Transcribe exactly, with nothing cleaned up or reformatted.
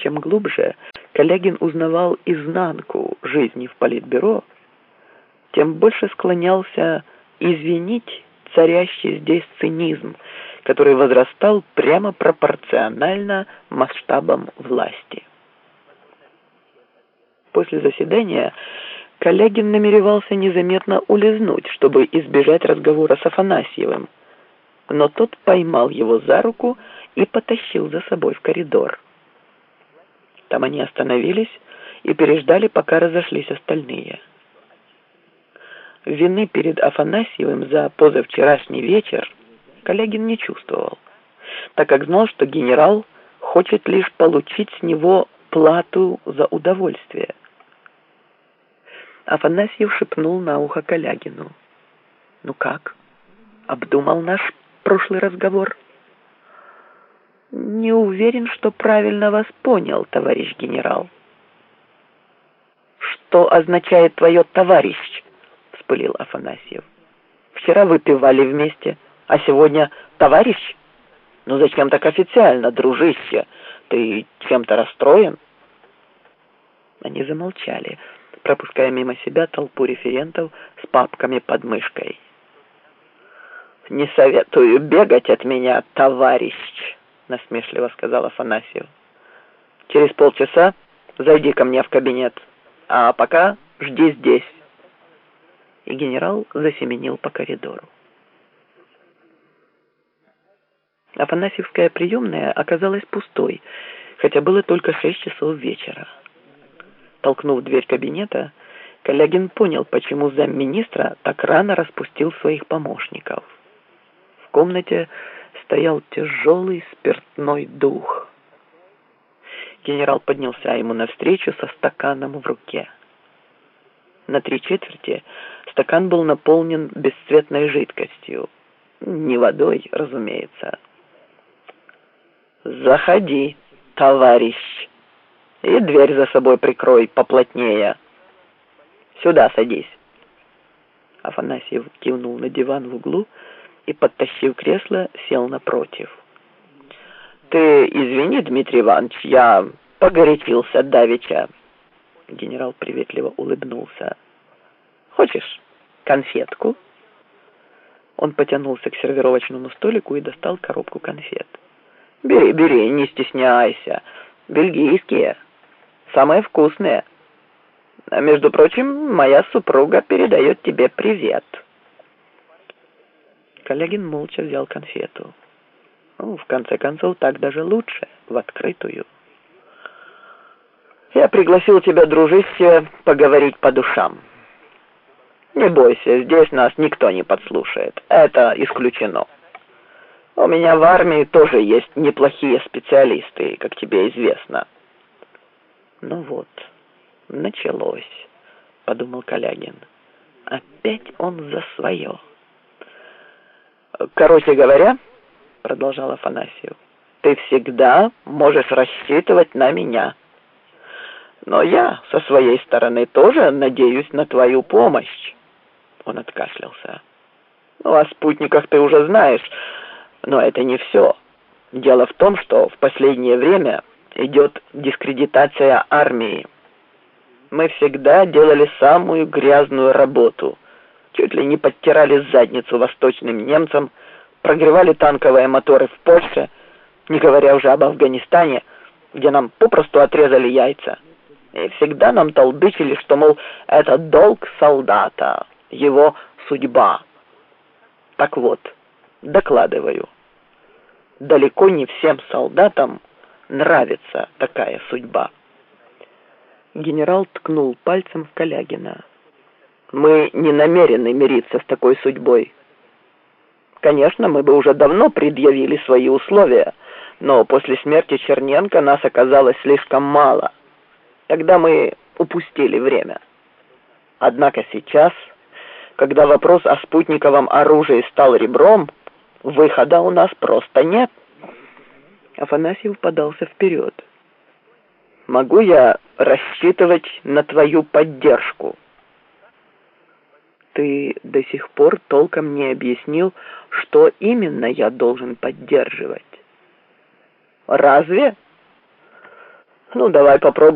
чем глубже Калягин узнавал изнанку жизни в Политбюро, тем больше склонялся извинить царящий здесь цинизм, который возрастал прямо пропорционально масштабам власти. После заседания Калягин намеревался незаметно улизнуть, чтобы избежать разговора с Афанасьевым, но тот поймал его за руку и потащил за собой в коридор. Там они остановились и переждали, пока разошлись остальные. Вины перед Афанасьевым за позавчерашний вечер Калягин не чувствовал, так как знал, что генерал хочет лишь получить с него плату за удовольствие. Афанасьев шепнул на ухо Калягину: «Ну как? Обдумал наш прошлый разговор?» «Не уверен, что правильно вас понял, товарищ генерал». «Что означает твое «товарищ»?» — вспылил Афанасьев. «Вчера выпивали вместе, а сегодня товарищ? Ну зачем так официально, дружище? Ты чем-то расстроен?» Они замолчали, пропуская мимо себя толпу референтов с папками под мышкой. «Не советую бегать от меня, товарищ», — насмешливо сказал Афанасьев. «Через полчаса зайди ко мне в кабинет, а пока жди здесь». И генерал засеменил по коридору. Афанасьевская приемная оказалась пустой, хотя было только шесть часов вечера. Толкнув дверь кабинета, Калягин понял, почему замминистра так рано распустил своих помощников. В комнате стоял тяжелый спиртной дух. Генерал поднялся ему навстречу со стаканом в руке. На три четверти стакан был наполнен бесцветной жидкостью. Не водой, разумеется. «Заходи, товарищ, и дверь за собой прикрой поплотнее. Сюда садись». Афанасьев кивнул на диван в углу и, подтащив кресло, сел напротив. «Ты извини, Дмитрий Иванович, я погорячился давеча». Генерал приветливо улыбнулся. «Хочешь конфетку?» Он потянулся к сервировочному столику и достал коробку конфет. «Бери, бери, не стесняйся. Бельгийские. Самые вкусные. А между прочим, моя супруга передает тебе привет». Калягин молча взял конфету. Ну, в конце концов, так даже лучше, в открытую. «Я пригласил тебя, дружище, поговорить по душам. Не бойся, здесь нас никто не подслушает. Это исключено. У меня в армии тоже есть неплохие специалисты, как тебе известно». «Ну вот, началось», — подумал Калягин. «Опять он за свое». «Короче говоря, — продолжал Афанасьев, — ты всегда можешь рассчитывать на меня. Но я, со своей стороны, тоже надеюсь на твою помощь». Он откашлялся. «Ну, о спутниках ты уже знаешь, но это не все. Дело в том, что в последнее время идет дискредитация армии. Мы всегда делали самую грязную работу. Чуть ли не подтирали задницу восточным немцам, прогревали танковые моторы в Польше, не говоря уже об Афганистане, где нам попросту отрезали яйца. И всегда нам толдычили, что, мол, это долг солдата, его судьба. Так вот, докладываю. Далеко не всем солдатам нравится такая судьба». Генерал ткнул пальцем в Калягина. «Мы не намерены мириться с такой судьбой. Конечно, мы бы уже давно предъявили свои условия, но после смерти Черненко нас оказалось слишком мало. Тогда мы упустили время. Однако сейчас, когда вопрос о спутниковом оружии стал ребром, выхода у нас просто нет». Афанасьев подался вперед. «Могу я рассчитывать на твою поддержку?» «Ты до сих пор толком не объяснил, что именно я должен поддерживать». «Разве? Ну, давай попробуем.